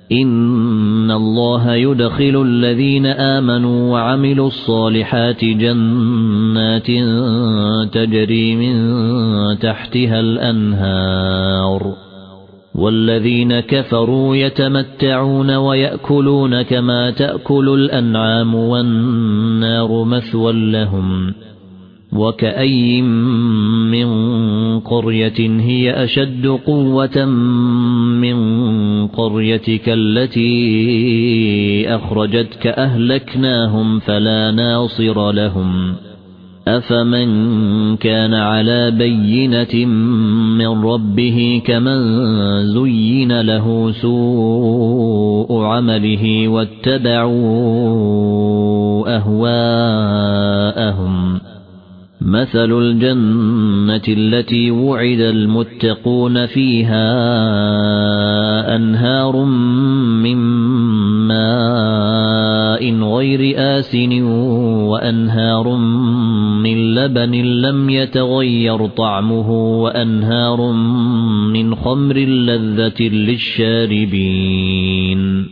إن الله يدخل الذين آمنوا وعملوا الصالحات جنات تجري من تحتها الأنهار والذين كفروا يتمتعون ويأكلون كما تأكل الأنعام والنار مثوى لهم وكأي من قرية هي أشد قوة من قريتك التي أخرجتك أهلكناهم فلا ناصر لهم أفمن كان على بينة من ربه كمن زين له سوء عمله واتبعوا أهواءهم مثل الجنة التي وعد المتقون فيها أنهار من ماء غير آسن وأنهار من لبن لم يتغير طعمه وأنهار من خمر لذة للشاربين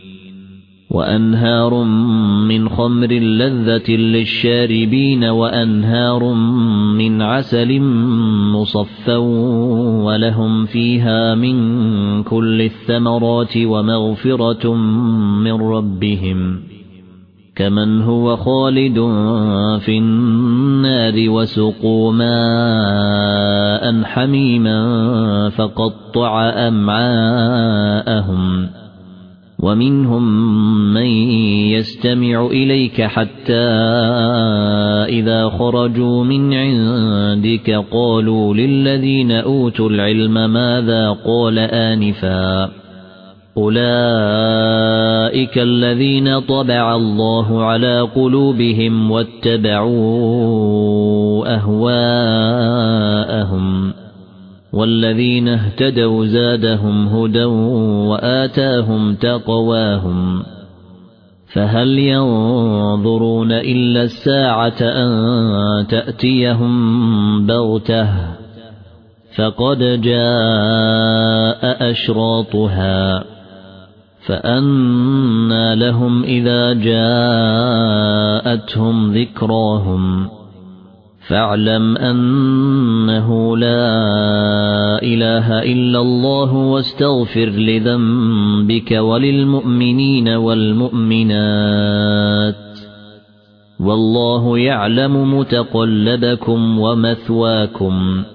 وأنهار من عسل مصفى ولهم فيها من كل الثمرات ومغفرة من ربهم كمن هو خالد في النار وسقوا ماء حميما فقطع أمعاءهم ومنهم من يستمع إليك حتى إذا خرجوا من عندك قالوا للذين أوتوا العلم ماذا قال آنفا أولئك الذين طبع الله على قلوبهم واتبعوا أهواءهم والذين اهتدوا زادهم هدى وآتاهم تقواهم فهل ينظرون إلا الساعة أن تأتيهم بغتة فقد جاء أشراطها فأنى لهم إذا جاءتهم ذكراهم فاعلم أنه لا إله إلا الله واستغفر لذنبك وللمؤمنين والمؤمنات والله يعلم متقلبكم ومثواكم